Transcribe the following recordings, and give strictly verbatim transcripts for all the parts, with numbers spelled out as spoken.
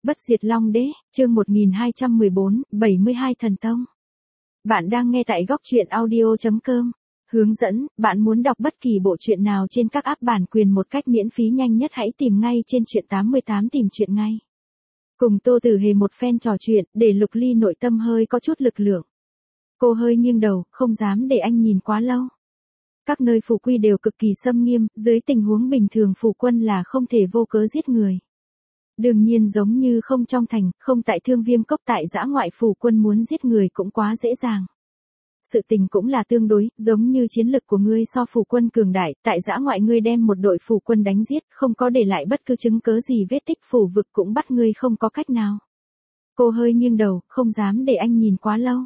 Bất diệt Long Đế, chương một nghìn hai trăm mười bốn, bảy mươi hai thần tông. Bạn đang nghe tại góc truyện audio chấm com. Hướng dẫn, bạn muốn đọc bất kỳ bộ truyện nào trên các app bản quyền một cách miễn phí nhanh nhất hãy tìm ngay trên truyện tám mươi tám tìm truyện ngay. Cùng Tô Tử Hề một phen trò chuyện, để Lục Ly nội tâm hơi có chút lực lượng. Cô hơi nghiêng đầu, không dám để anh nhìn quá lâu. Các nơi phủ quy đều cực kỳ xâm nghiêm, dưới tình huống bình thường phủ quân là không thể vô cớ giết người. Đương nhiên giống như không trong thành, không tại Thương Viêm Cốc, tại dã ngoại phủ quân muốn giết người cũng quá dễ dàng. Sự tình cũng là tương đối, giống như chiến lực của ngươi so phủ quân cường đại, tại dã ngoại ngươi đem một đội phủ quân đánh giết, không có để lại bất cứ chứng cớ gì vết tích, phủ vực cũng bắt ngươi không có cách nào. Cô hơi nghiêng đầu, không dám để anh nhìn quá lâu.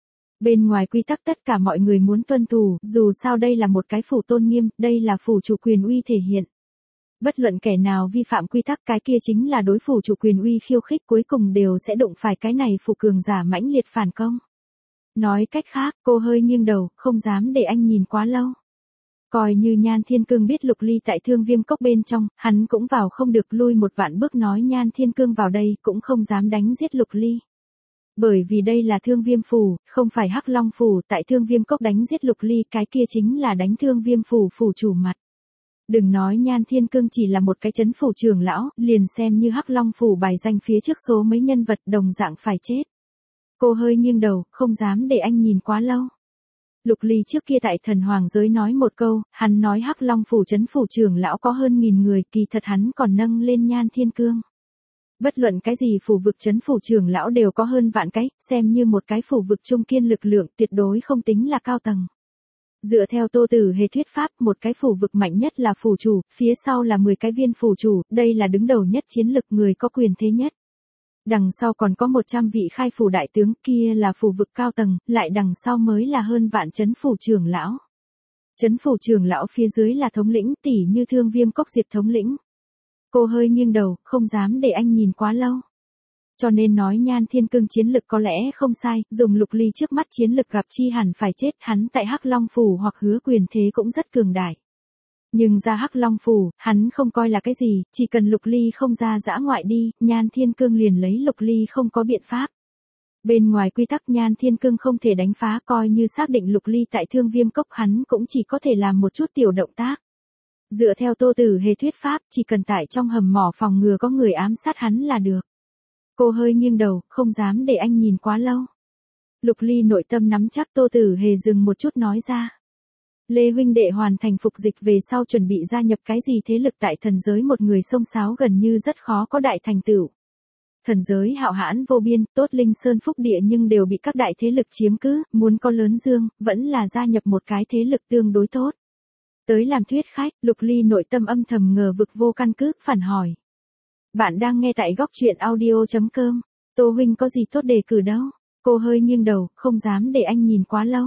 Bên ngoài quy tắc tất cả mọi người muốn tuân thủ, dù sao đây là một cái phủ tôn nghiêm, đây là phủ chủ quyền uy thể hiện. Bất luận kẻ nào vi phạm quy tắc cái kia chính là đối phủ chủ quyền uy khiêu khích, cuối cùng đều sẽ đụng phải cái này phủ cường giả mãnh liệt phản công. Nói cách khác, cô hơi nghiêng đầu, không dám để anh nhìn quá lâu. Coi như Nhan Thiên Cương biết Lục Ly tại Thương Viêm Cốc bên trong, hắn cũng vào không được, lui một vạn bước nói Nhan Thiên Cương vào đây cũng không dám đánh giết Lục Ly. Bởi vì đây là Thương Viêm phủ, không phải Hắc Long phủ, tại Thương Viêm Cốc đánh giết Lục Ly cái kia chính là đánh Thương Viêm phủ phủ chủ mặt. Đừng nói Nhan Thiên Cương chỉ là một cái trấn phủ trưởng lão, liền xem như Hắc Long phủ bài danh phía trước số mấy nhân vật đồng dạng phải chết. Cô hơi nghiêng đầu, không dám để anh nhìn quá lâu. Lục Ly trước kia tại thần hoàng giới nói một câu, hắn nói Hắc Long phủ trấn phủ trưởng lão có hơn nghìn người, kỳ thật hắn còn nâng lên Nhan Thiên Cương. Bất luận cái gì phủ vực trấn phủ trưởng lão đều có hơn vạn cái, xem như một cái phủ vực trung kiên lực lượng, tuyệt đối không tính là cao tầng. Dựa theo Tô Tử Hề thuyết pháp, một cái phủ vực mạnh nhất là phủ chủ, phía sau là mười cái viên phủ chủ, đây là đứng đầu nhất chiến lực, người có quyền thế nhất. Đằng sau còn có một trăm vị khai phủ đại tướng, kia là phủ vực cao tầng, lại đằng sau mới là hơn vạn trấn phủ trưởng lão. Trấn phủ trưởng lão phía dưới là thống lĩnh, tỷ như Thương Viêm Cốc Diệp thống lĩnh. Cô hơi nghiêng đầu, không dám để anh nhìn quá lâu. Cho nên nói Nhan Thiên Cương chiến lực có lẽ không sai, dùng Lục Ly trước mắt chiến lực gặp chi hẳn phải chết, hắn tại Hắc Long phủ hoặc hứa quyền thế cũng rất cường đại. Nhưng ra Hắc Long phủ, hắn không coi là cái gì, chỉ cần Lục Ly không ra dã ngoại đi, Nhan Thiên Cương liền lấy Lục Ly không có biện pháp. Bên ngoài quy tắc Nhan Thiên Cương không thể đánh phá, coi như xác định Lục Ly tại Thương Viêm Cốc, hắn cũng chỉ có thể làm một chút tiểu động tác. Dựa theo Tô Tử Hề thuyết pháp, chỉ cần tại trong hầm mỏ phòng ngừa có người ám sát hắn là được. Cô hơi nghiêng đầu, không dám để anh nhìn quá lâu. Lục Ly nội tâm nắm chắc, Tô Tử Hề dừng một chút nói ra. Lê huynh đệ hoàn thành phục dịch về sau chuẩn bị gia nhập cái gì thế lực tại thần giới, một người xông xáo gần như rất khó có đại thành tựu. Thần giới hạo hãn vô biên, tốt linh sơn phúc địa nhưng đều bị các đại thế lực chiếm cứ, muốn có lớn dương, vẫn là gia nhập một cái thế lực tương đối tốt. Tới làm thuyết khách, Lục Ly nội tâm âm thầm ngờ vực vô căn cứ, phản hỏi. Bạn đang nghe tại góc truyện audio chấm com. Tô huynh có gì tốt đề cử đâu? Cô hơi nghiêng đầu, không dám để anh nhìn quá lâu.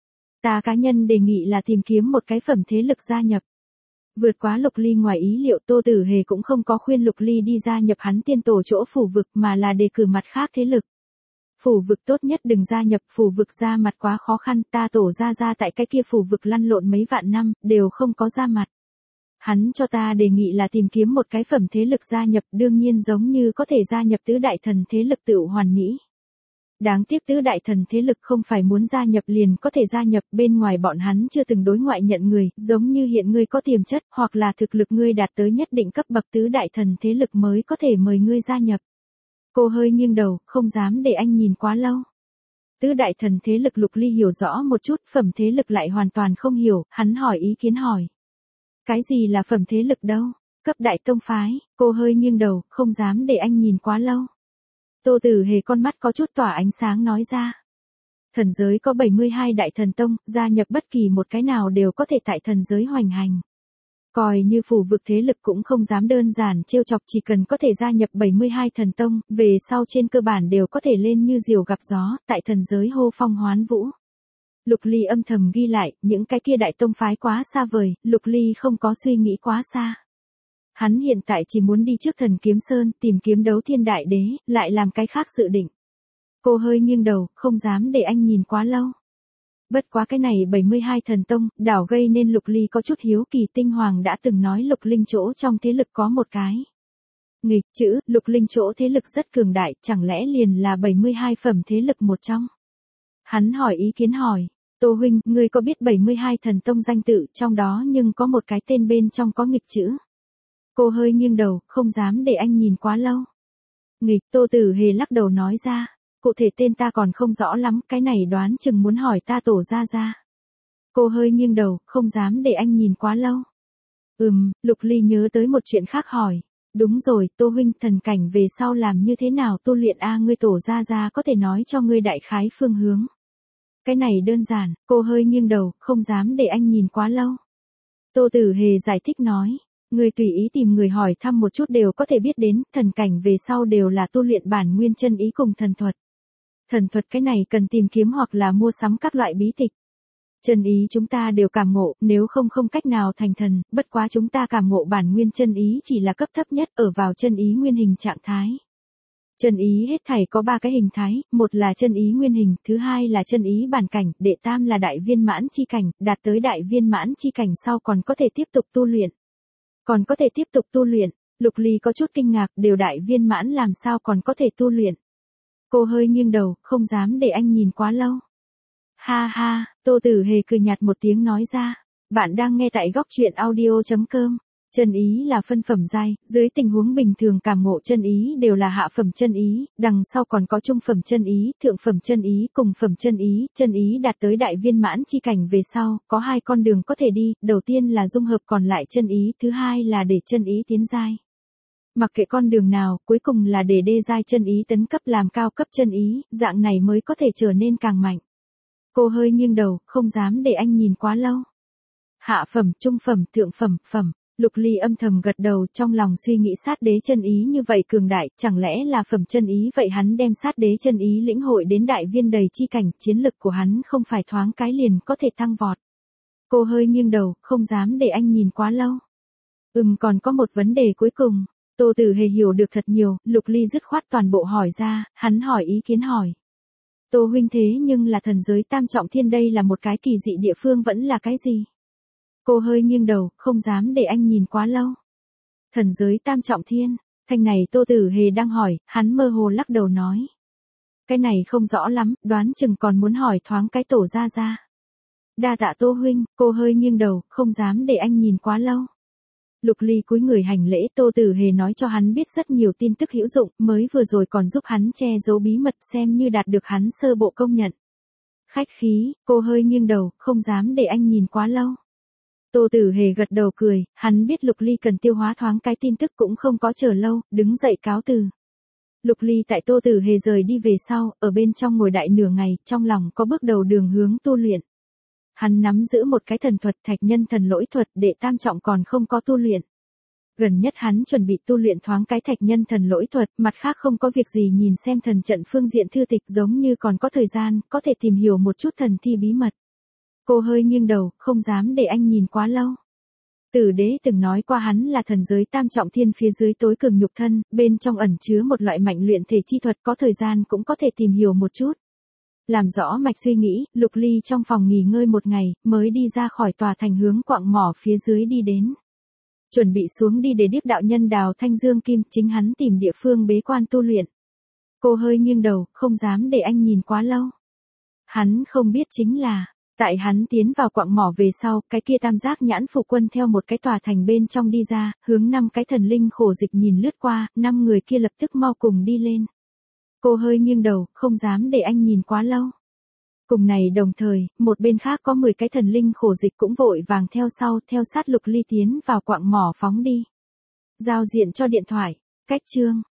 Ta cá nhân đề nghị là tìm kiếm một cái phẩm thế lực gia nhập. Vượt quá Lục Ly ngoài ý liệu, Tô Tử Hề cũng không có khuyên Lục Ly đi gia nhập hắn tiên tổ chỗ phủ vực, mà là đề cử mặt khác thế lực. Phủ vực tốt nhất đừng gia nhập, phủ vực ra mặt quá khó khăn, ta tổ ra ra tại cái kia phủ vực lăn lộn mấy vạn năm, đều không có ra mặt. Hắn cho ta đề nghị là tìm kiếm một cái phẩm thế lực gia nhập, đương nhiên giống như có thể gia nhập tứ đại thần thế lực tựu hoàn mỹ. Đáng tiếc tứ đại thần thế lực không phải muốn gia nhập liền có thể gia nhập, bên ngoài bọn hắn chưa từng đối ngoại nhận người, giống như hiện ngươi có tiềm chất, hoặc là thực lực ngươi đạt tới nhất định cấp bậc tứ đại thần thế lực mới có thể mời ngươi gia nhập. Cô hơi nghiêng đầu, không dám để anh nhìn quá lâu. Tứ đại thần thế lực Lục Ly hiểu rõ một chút, phẩm thế lực lại hoàn toàn không hiểu, hắn hỏi ý kiến hỏi. Cái gì là phẩm thế lực đâu? Cấp đại tông phái, cô hơi nghiêng đầu, không dám để anh nhìn quá lâu. Tô Tử Hề con mắt có chút tỏa ánh sáng nói ra. Thần giới có bảy mươi hai đại thần tông, gia nhập bất kỳ một cái nào đều có thể tại thần giới hoành hành. Coi như phủ vực thế lực cũng không dám đơn giản trêu chọc, chỉ cần có thể gia nhập bảy mươi hai thần tông, về sau trên cơ bản đều có thể lên như diều gặp gió, tại thần giới hô phong hoán vũ. Lục Ly âm thầm ghi lại, những cái kia đại tông phái quá xa vời, Lục Ly không có suy nghĩ quá xa. Hắn hiện tại chỉ muốn đi trước Thần Kiếm Sơn, tìm kiếm Đấu Thiên Đại Đế, lại làm cái khác dự định. Cô hơi nghiêng đầu, không dám để anh nhìn quá lâu. Bất quá cái này bảy mươi hai thần tông, đảo gây nên Lục Ly có chút hiếu kỳ, Tinh Hoàng đã từng nói Lục Linh chỗ trong thế lực có một cái. Nghịch chữ, Lục Linh chỗ thế lực rất cường đại, chẳng lẽ liền là bảy mươi hai phẩm thế lực một trong? Hắn hỏi ý kiến hỏi, Tô huynh, ngươi có biết bảy mươi hai thần tông danh tự, trong đó nhưng có một cái tên bên trong có nghịch chữ. Cô hơi nghiêng đầu, không dám để anh nhìn quá lâu. Nghịch, Tô Tử Hề lắc đầu nói ra, cụ thể tên ta còn không rõ lắm, cái này đoán chừng muốn hỏi ta tổ ra ra. Cô hơi nghiêng đầu, không dám để anh nhìn quá lâu. Ừm, Lục Ly nhớ tới một chuyện khác hỏi. Đúng rồi, Tô huynh, thần cảnh về sau làm như thế nào tu luyện a, ngươi tổ ra ra có thể nói cho ngươi đại khái phương hướng. Cái này đơn giản, cô hơi nghiêng đầu, không dám để anh nhìn quá lâu. Tô Tử Hề giải thích nói, ngươi tùy ý tìm người hỏi thăm một chút đều có thể biết đến, thần cảnh về sau đều là tu luyện bản nguyên chân ý cùng thần thuật. Thần thuật cái này cần tìm kiếm hoặc là mua sắm các loại bí tịch. Chân ý chúng ta đều cảm ngộ, nếu không không cách nào thành thần, bất quá chúng ta cảm ngộ bản nguyên chân ý chỉ là cấp thấp nhất ở vào chân ý nguyên hình trạng thái. Chân ý hết thảy có ba cái hình thái, một là chân ý nguyên hình, thứ hai là chân ý bản cảnh, đệ tam là đại viên mãn chi cảnh, đạt tới đại viên mãn chi cảnh sau còn có thể tiếp tục tu luyện. Còn có thể tiếp tục tu luyện, Lục Ly có chút kinh ngạc, đều đại viên mãn làm sao còn có thể tu luyện. Cô hơi nghiêng đầu, không dám để anh nhìn quá lâu. Ha ha, Tô Tử Hề cười nhạt một tiếng nói ra, bạn đang nghe tại góc truyện audio chấm com. Chân ý là phân phẩm giai, dưới tình huống bình thường cảm ngộ chân ý đều là hạ phẩm chân ý, đằng sau còn có trung phẩm chân ý, thượng phẩm chân ý, cùng phẩm chân ý, chân ý đạt tới đại viên mãn chi cảnh về sau, có hai con đường có thể đi, đầu tiên là dung hợp còn lại chân ý, thứ hai là để chân ý tiến giai. Mặc kệ con đường nào, cuối cùng là để đê giai chân ý tấn cấp làm cao cấp chân ý, dạng này mới có thể trở nên càng mạnh. Cô hơi nghiêng đầu, không dám để anh nhìn quá lâu. Hạ phẩm, trung phẩm, thượng phẩm, phẩm. Lục Ly âm thầm gật đầu, trong lòng suy nghĩ sát đế chân ý như vậy cường đại, chẳng lẽ là phẩm chân ý, vậy hắn đem sát đế chân ý lĩnh hội đến đại viên đầy chi cảnh, chiến lực của hắn không phải thoáng cái liền có thể tăng vọt. Cô hơi nghiêng đầu, không dám để anh nhìn quá lâu. Ừm, còn có một vấn đề cuối cùng. Tô Tử Hề hiểu được thật nhiều, Lục Ly dứt khoát toàn bộ hỏi ra, hắn hỏi ý kiến hỏi. Tô huynh, thế nhưng là thần giới tam trọng thiên, đây là một cái kỳ dị địa phương vẫn là cái gì? Cô hơi nghiêng đầu, không dám để anh nhìn quá lâu. Thần giới tam trọng thiên, thanh này Tô Tử Hề đang hỏi, hắn mơ hồ lắc đầu nói. Cái này không rõ lắm, đoán chừng còn muốn hỏi thoáng cái tổ ra ra. Đa tạ Tô huynh, cô hơi nghiêng đầu, không dám để anh nhìn quá lâu. Lục Ly cúi người hành lễ, Tô Tử Hề nói cho hắn biết rất nhiều tin tức hữu dụng, mới vừa rồi còn giúp hắn che giấu bí mật, xem như đạt được hắn sơ bộ công nhận. Khách khí, cô hơi nghiêng đầu, không dám để anh nhìn quá lâu. Tô Tử Hề gật đầu cười, hắn biết Lục Ly cần tiêu hóa thoáng cái tin tức cũng không có chờ lâu, đứng dậy cáo từ. Lục Ly tại Tô Tử Hề rời đi về sau, ở bên trong ngồi đại nửa ngày, trong lòng có bước đầu đường hướng tu luyện. Hắn nắm giữ một cái thần thuật, thạch nhân thần lỗi thuật, đệ tam trọng còn không có tu luyện. Gần nhất hắn chuẩn bị tu luyện thoáng cái thạch nhân thần lỗi thuật, mặt khác không có việc gì nhìn xem thần trận phương diện thư tịch, giống như còn có thời gian, có thể tìm hiểu một chút thần thi bí mật. Cô hơi nghiêng đầu, không dám để anh nhìn quá lâu. Tử đế từng nói qua hắn là thần giới tam trọng thiên phía dưới tối cường nhục thân, bên trong ẩn chứa một loại mạnh luyện thể chi thuật, có thời gian cũng có thể tìm hiểu một chút. Làm rõ mạch suy nghĩ, Lục Ly trong phòng nghỉ ngơi một ngày, mới đi ra khỏi tòa thành hướng quặng mỏ phía dưới đi đến. Chuẩn bị xuống đi để điếc đạo nhân Đào Thanh Dương Kim, chính hắn tìm địa phương bế quan tu luyện. Cô hơi nghiêng đầu, không dám để anh nhìn quá lâu. Hắn không biết chính là, tại hắn tiến vào quặng mỏ về sau, cái kia tam giác nhãn phụ quân theo một cái tòa thành bên trong đi ra, hướng năm cái thần linh khổ dịch nhìn lướt qua, năm người kia lập tức mau cùng đi lên. Cô hơi nghiêng đầu, không dám để anh nhìn quá lâu. Cùng này đồng thời, một bên khác có mười cái thần linh khổ dịch cũng vội vàng theo sau, theo sát Lục Ly tiến vào quặng mỏ phóng đi. Giao diện cho điện thoại, cách chương.